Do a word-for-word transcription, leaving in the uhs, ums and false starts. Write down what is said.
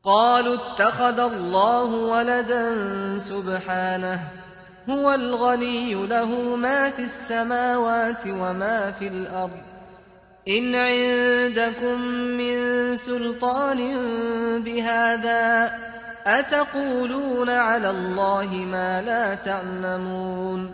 قالوا اتخذ الله ولدا سبحانه هو الغني له ما في السماوات وما في الأرض إن عندكم من سلطان بهذا أتقولون على الله ما لا تعلمون